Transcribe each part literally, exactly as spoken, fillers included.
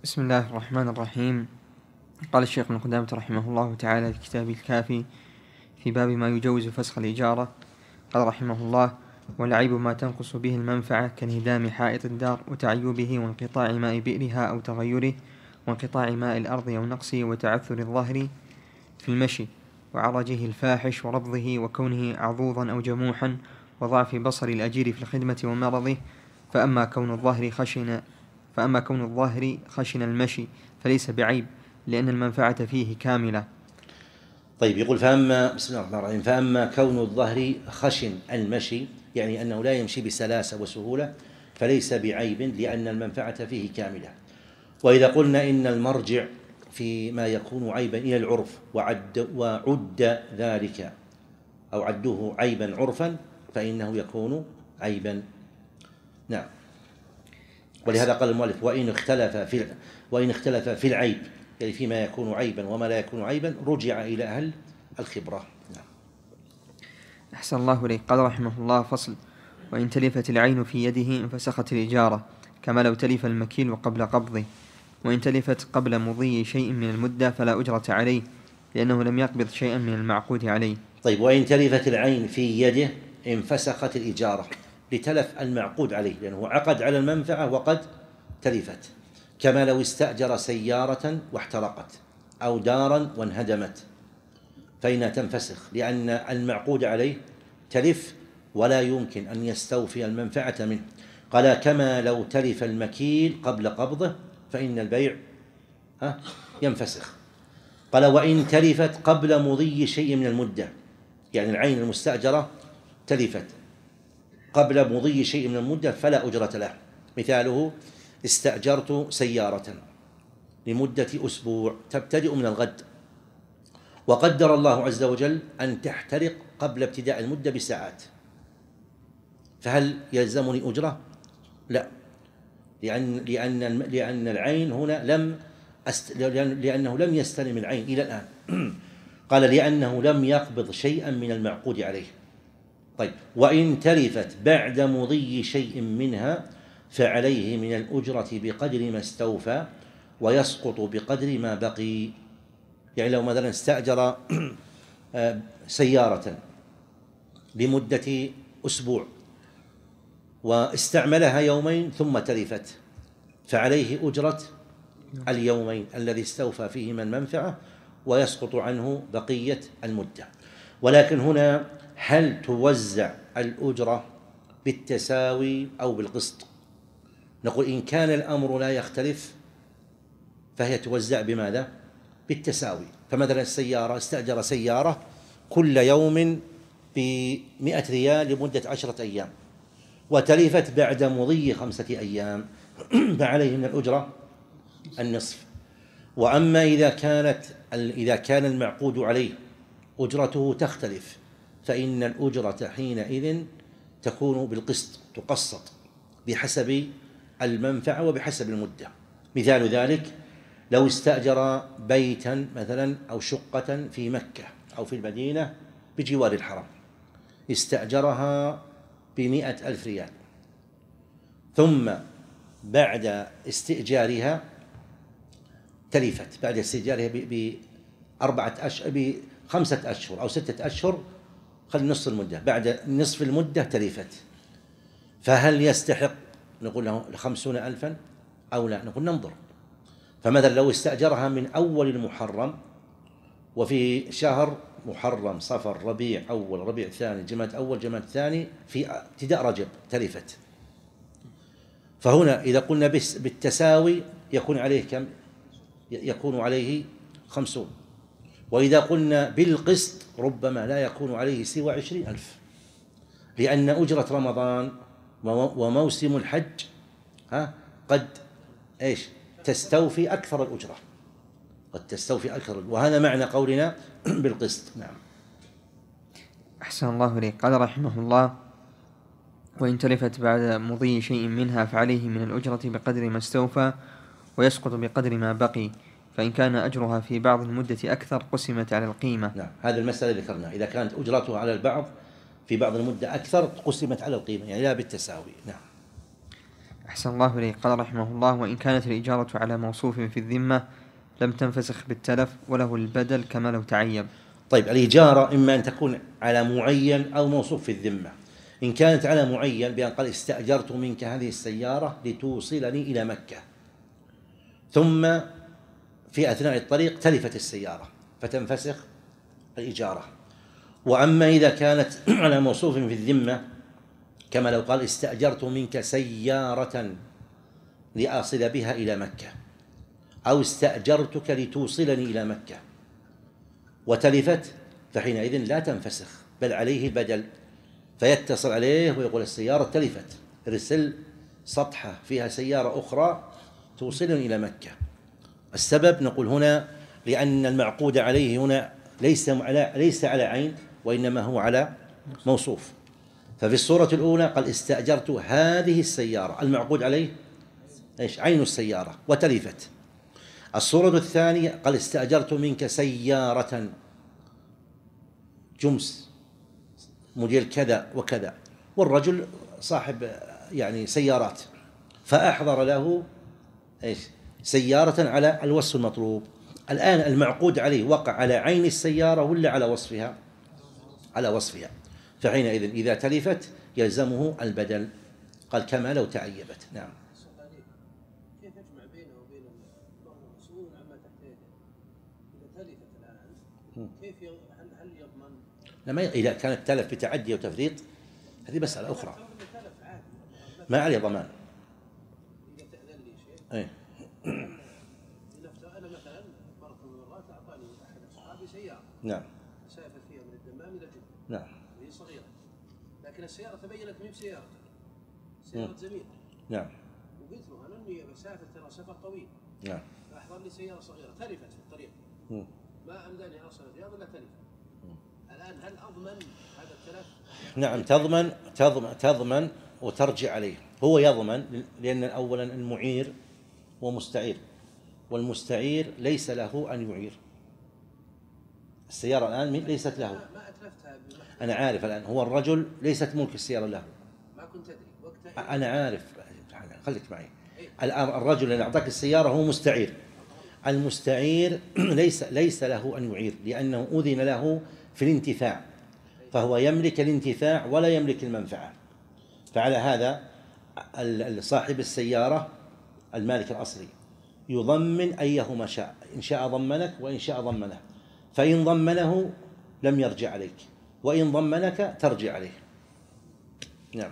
بسم الله الرحمن الرحيم. قال الشيخ ابن قدامة رحمه الله تعالى في كتابه الكافي في باب ما يجوز فسخ الإجارة، قال رحمه الله: والعيب ما تنقص به المنفعة كانهدام حائط الدار وتعيبه وانقطاع ماء بئرها أو تغيره، وانقطاع ماء الأرض أو نقصه، وتعثر الظهر في المشي، وعرجه الفاحش وربضه، وكونه عضوضا أو جموحا، وضعف بصر الأجير في الخدمة ومرضه. فأما كون الظهر خشن فأما كون الظاهر خشن المشي فليس بعيب، لأن المنفعة فيه كاملة. طيب، يقول فأما بسم الله الرحمن الرحيم فأما كون الظهر خشن المشي، يعني أنه لا يمشي بسلاسة وسهولة، فليس بعيب لأن المنفعة فيه كاملة. وإذا قلنا إن المرجع فيما يكون عيبا إلى العرف وعد, وعد ذلك أو عدوه عيبا عرفا فإنه يكون عيبا. نعم. ولهذا قال المؤلف: وإن اختلف في وإن اختلف في العيب، يعني فيما يكون عيبا وما لا يكون عيبا، رجع إلى أهل الخبرة. نعم. أحسن الله إليك. قال رحمه الله: فصل: وإن تلفت العين في يده انفسخت الإجارة، كما لو تلف المكيل قبل قبضه. وإن تلفت قبل مضي شيء من المدة فلا أجرة عليه، لأنه لم يقبض شيئا من المعقود عليه. طيب، وإن تلفت العين في يده انفسخت الإجارة لتلف المعقود عليه، لأنه عقد على المنفعة وقد تلفت، كما لو استأجر سيارة واحترقت أو دارا وانهدمت، فإنها تنفسخ لأن المعقود عليه تلف ولا يمكن أن يستوفي المنفعة منه. قال: كما لو تلف المكيل قبل قبضه فإن البيع ينفسخ. قال: وإن تلفت قبل مضي شيء من المدة، يعني العين المستأجرة تلفت قبل مضي شيء من المدة فلا أجرة له. مثاله: استأجرت سيارة لمدة أسبوع تبتدئ من الغد، وقدر الله عز وجل أن تحترق قبل ابتداء المدة بساعات، فهل يلزمني أجرة؟ لا، لأن لأن لأن العين هنا لم أست... لأنه لم يستلم العين إلى الآن. قال: لأنه لم يقبض شيئا من المعقود عليه. طيب، وإن تلفت بعد مضي شيء منها فعليه من الأجرة بقدر ما استوفى، ويسقط بقدر ما بقي. يعني لو مثلا استأجر سيارة لمدة أسبوع واستعملها يومين ثم تلفت، فعليه أجرة اليومين الذي استوفى فيهما المنفعة، ويسقط عنه بقية المدة. ولكن هنا هل توزع الأجرة بالتساوي أو بالقسط؟ نقول إن كان الأمر لا يختلف فهي توزع بماذا؟ بالتساوي. فمثلا السيارة استأجر سيارة كل يوم بمئة ريال لمدة عشرة أيام، وتلفت بعد مضي خمسة أيام، فعليه من الأجرة النصف. وأما إذا كانت إذا كان المعقود عليه أجرته تختلف، فإن الأجرة حينئذ تكون بالقسط، تقسط بحسب المنفعة وبحسب المدة. مثال ذلك: لو استأجر بيتا مثلا أو شقة في مكة أو في المدينة بجوار الحرم، استأجرها بمئة ألف ريال، ثم بعد استئجارها تلفت، بعد استئجارها بأربعة أشهر بخمسة أشهر أو ستة أشهر، خل نصف المدة، بعد نصف المدة تلفت، فهل يستحق نقول له خمسون ألفا أو لا؟ نقول ننظر. فمثلا لو استأجرها من أول المحرم، وفي شهر محرم صفر ربيع أول ربيع ثاني جماد أول جماد ثاني في ابتداء رجب، تلفت. فهنا إذا قلنا بالتساوي يكون عليه كم؟ يكون عليه خمسون. وإذا قلنا بالقسط ربما لا يكون عليه سوى عشرين ألف، لأن أجرة رمضان وموسم الحج ها قد إيش تستوفي أكثر الأجرة، قد تستوفي أكثر، وهذا معنى قولنا بالقسط. نعم. أحسن الله إليك. قال رحمه الله: وإن تلفت بعد مضي شيء منها فعليه من الأجرة بقدر ما استوفى، ويسقط بقدر ما بقي. فإن كان أجرها في بعض المدة أكثر قسمت على القيمة. نعم، هذه المسألة ذكرناها، إذا كانت أجرتها على البعض في بعض المدة أكثر قسمت على القيمة، يعني لا بالتساوي. نعم. أحسن الله إليك. قال رحمه الله: وإن كانت الإجارة على موصوف في الذمة لم تنفسخ بالتلف وله البدل كما لو تعيب. طيب، الإجارة إما أن تكون على معين أو موصوف في الذمة. إن كانت على معين بأن قال استأجرت منك هذه السيارة لتوصلني إلى مكة، ثم في أثناء الطريق تلفت السيارة فتنفسخ الإجارة. وأما إذا كانت على موصوف في الذمة كما لو قال استأجرت منك سيارة لأصل بها إلى مكة، أو استأجرتك لتوصلني إلى مكة، وتلفت، فحينئذ لا تنفسخ بل عليه البدل، فيتصل عليه ويقول السيارة تلفت، ارسل سطحة فيها سيارة أخرى توصلني إلى مكة. السبب نقول هنا لأن المعقود عليه هنا ليس على ليس على عين، وإنما هو على موصوف. ففي الصورة الأولى قال استأجرت هذه السيارة، المعقود عليه إيش؟ عين السيارة وتلفت. الصورة الثانية قال استأجرت منك سيارة جمس موديل كذا وكذا، والرجل صاحب يعني سيارات، فأحضر له إيش؟ سيارة على الوصف المطلوب. الآن المعقود عليه وقع على عين السيارة ولا على وصفها؟ على وصفها، فحينئذ إذا تلفت يلزمه البدل. قال كما لو تعيبت. نعم. كيف يجمع بينه وبين المسؤول عما تحت يده؟ إذا تلفت الآن كيف هل هل يضمن؟ لما إذا كانت تلف بتعدي وتفريط هذه مسألة أخرى، ما عليه ضمان. إذا تأذن لي شيء. أي. أنا مثلا مرة من المرات أعطاني أحد أصحابي سيارة. نعم. سافر فيها من الدمام إلى جدة. نعم. وهي صغيرة، لكن السيارة تبينت ما هي بسيارته، سيارة زميل. نعم. وقلت له أنا إني بسافر ترى سفر طويل. نعم. فأحضر لي سيارة صغيرة تلفت في الطريق. مم. ما أمداني أوصل الرياض إلا تلف. الآن هل أضمن هذا التلف؟ نعم، تضمن تضمن تضمن وترجع عليه. هو يضمن لأن أولا المعير هو مستعير، والمستعير ليس له أن يعير. السيارة الآن ليست له. ما أتلفتها. أنا عارف الآن هو الرجل ليست ملك السيارة له. ما كنت أدري وقتها. أنا عارف، خليك معي. الآن الرجل اللي أعطاك السيارة هو مستعير. المستعير ليس ليس له أن يعير لأنه أذن له في الانتفاع، فهو يملك الانتفاع ولا يملك المنفعة. فعلى هذا صاحب السيارة المالك الأصلي يضمن أيهما شاء، إن شاء ضمنك وإن شاء ضمنه، فإن ضمنه لم يرجع عليك، وإن ضمنك ترجع عليه. نعم.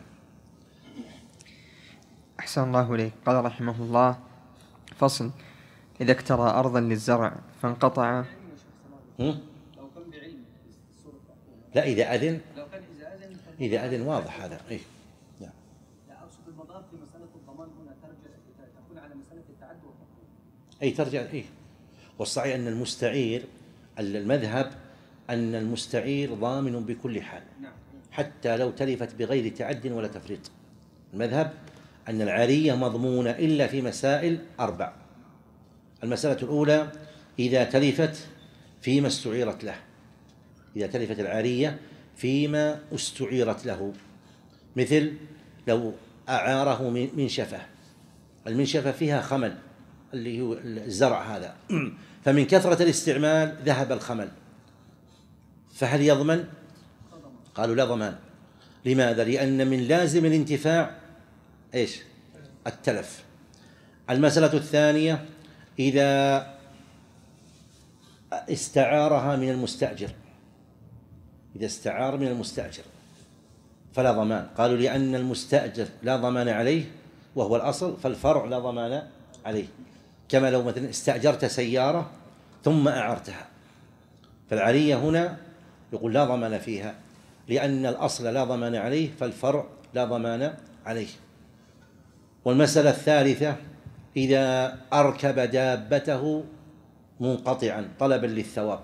أحسن الله إليك. قال رحمه الله: فصل: إذا اكترى أرضا للزرع فانقطع. هم؟ لا، إذا أذن إذا أذن واضح هذا. إيه. نعم. لا، أقصد المضار في مسألة الضمان هنا ترجع تكون على مسألة التعدي والتقويم. أي ترجع. إيه. والصحيح أن المستعير، المذهب أن المستعير ضامن بكل حال حتى لو تلفت بغير تعد ولا تفريط. المذهب أن العارية مضمونة إلا في مسائل أربع. المسألة الأولى إذا تلفت فيما استعيرت له، إذا تلفت العارية فيما استعيرت له، مثل لو أعاره منشفة، المنشفة فيها خمل اللي هو الزرع هذا، فمن كثرة الاستعمال ذهب الخمل، فهل يضمن؟ قالوا لا ضمان. لماذا؟ لأن من لازم الانتفاع إيش؟ التلف. المسألة الثانية إذا استعارها من المستأجر، إذا استعار من المستأجر فلا ضمان. قالوا لأن المستأجر لا ضمان عليه وهو الأصل، فالفرع لا ضمان عليه. كما لو مثلا استأجرت سيارة ثم أعرتها، فالعارية هنا يقول لا ضمان فيها لأن الأصل لا ضمان عليه، فالفرع لا ضمان عليه. والمسألة الثالثة إذا أركب دابته منقطعا طلبا للثواب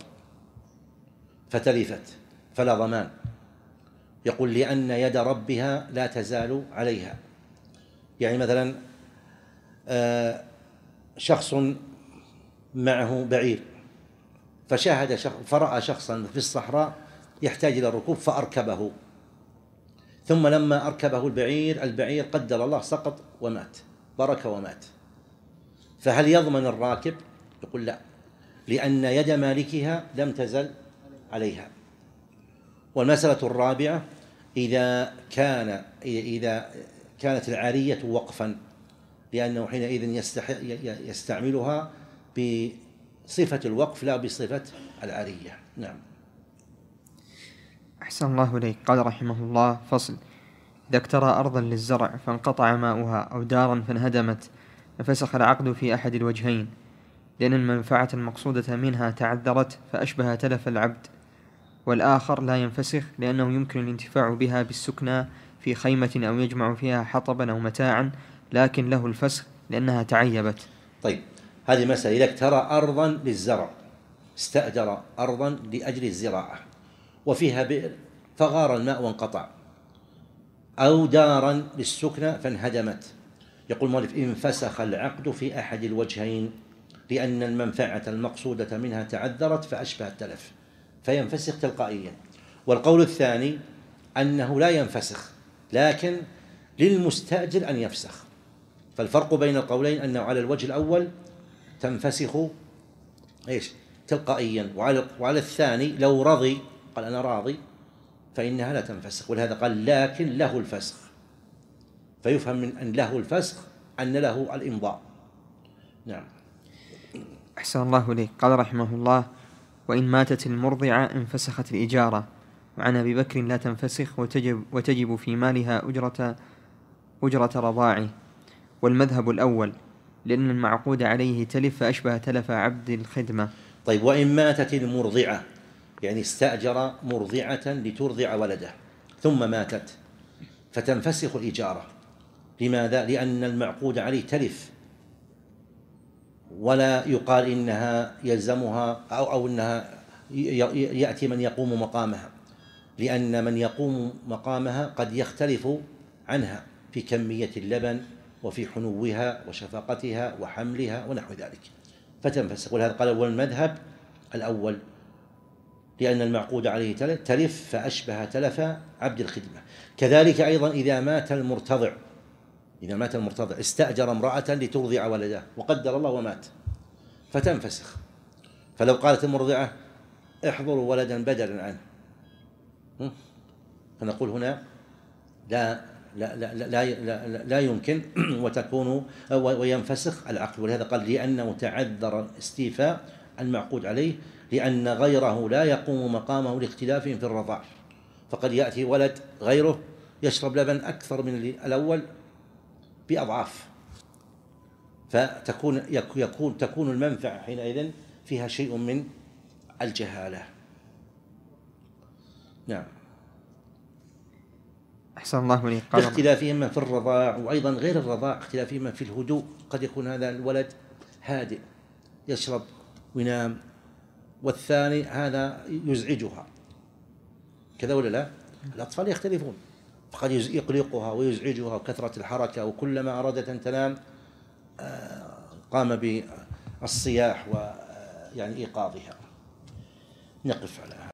فتلفت فلا ضمان، يقول لأن يد ربها لا تزال عليها. يعني مثلا شخص معه بعير فشاهد شخص فرأى شخصا في الصحراء يحتاج إلى الركوب فأركبه، ثم لما أركبه البعير البعير قدر الله سقط ومات، برك ومات، فهل يضمن الراكب؟ يقول لا، لأن يد مالكها لم تزل عليها. والمسألة الرابعة إذا كان إذا كانت العارية وقفا، لأنه حينئذ يستعملها بصفة الوقف لا بصفة العارية. نعم. أحسن الله إليك. قال رحمه الله: فصل: إذا اكترى أرضا للزرع فانقطع ماؤها أو دارا فانهدمت ففسخ العقد في أحد الوجهين، لأن المنفعة المقصودة منها تعذرت فأشبه تلف العبد. والآخر لا ينفسخ لأنه يمكن الانتفاع بها بالسكنى في خيمة أو يجمع فيها حطبا أو متاعا، لكن له الفسخ لأنها تعيبت. طيب، هذه مسألة. إذا اكترى أرضا للزرع، استأجر أرضا لأجل الزراعة وفيها بئر فغار الماء وانقطع، أو دارا للسكنى فانهدمت، يقول المؤلف: انفسخ العقد في أحد الوجهين، لأن المنفعة المقصودة منها تعذرت فأشبه التلف، فينفسخ تلقائيا. والقول الثاني أنه لا ينفسخ، لكن للمستأجر أن يفسخ. فالفرق بين القولين أنه على الوجه الأول تنفسخ إيش تلقائيا، وعلى وعلى الثاني لو رضي قال أنا راضي فإنها لا تنفسخ. ولهذا قال لكن له الفسخ، فيفهم من أن له الفسخ أن له الإمضاء. نعم. أحسن الله إليك. قال رحمه الله: وإن ماتت المرضعة انفسخت الإجارة. وعن أبي بكر لا تنفسخ وتجب, وتجب في مالها أجرة, أجرة رضاعه. والمذهب الأول، لأن المعقود عليه تلف فأشبه تلف عبد الخدمة. طيب، وإن ماتت المرضعة، يعني استأجر مرضعة لترضع ولده ثم ماتت فتنفسخ الإجارة. لماذا؟ لأن المعقود عليه تلف، ولا يقال إنها يلزمها أو, أو إنها يأتي من يقوم مقامها، لأن من يقوم مقامها قد يختلف عنها في كمية اللبن وفي حنوها وشفقتها وحملها ونحو ذلك، فتنفسخ. ولهذا قال: والمذهب الأول، لأن المعقود عليه تلف فأشبه تلف عبد الخدمة. كذلك أيضا إذا مات المرتضع، إذا مات المرتضع استأجر امرأة لترضع ولده وقدر الله ومات فتنفسخ. فلو قالت المرضعة: احضروا ولدا بدلا عنه، فنقول هنا لا لا لا لا, لا, لا يمكن وتكون وينفسخ العقد. ولهذا قال: لأنه تعذر استيفاء المعقود عليه، لأن غيره لا يقوم مقامه لاختلافهم في الرضاع، فقد يأتي ولد غيره يشرب لبن أكثر من الأول بأضعاف، فتكون يكون تكون المنفعة حينئذ فيها شيء من الجهالة. نعم. أحسن الله إليك. باختلافهم في الرضاع، وأيضا غير الرضاع اختلافهم في الهدوء. قد يكون هذا الولد هادئ يشرب وينام، والثاني هذا يزعجها، كذا ولا لا؟ الأطفال يختلفون، فقد يقلقها ويزعجها وكثرة الحركة، وكلما أرادت أن تنام قام بالصياح ويعني إيقاظها. نقف على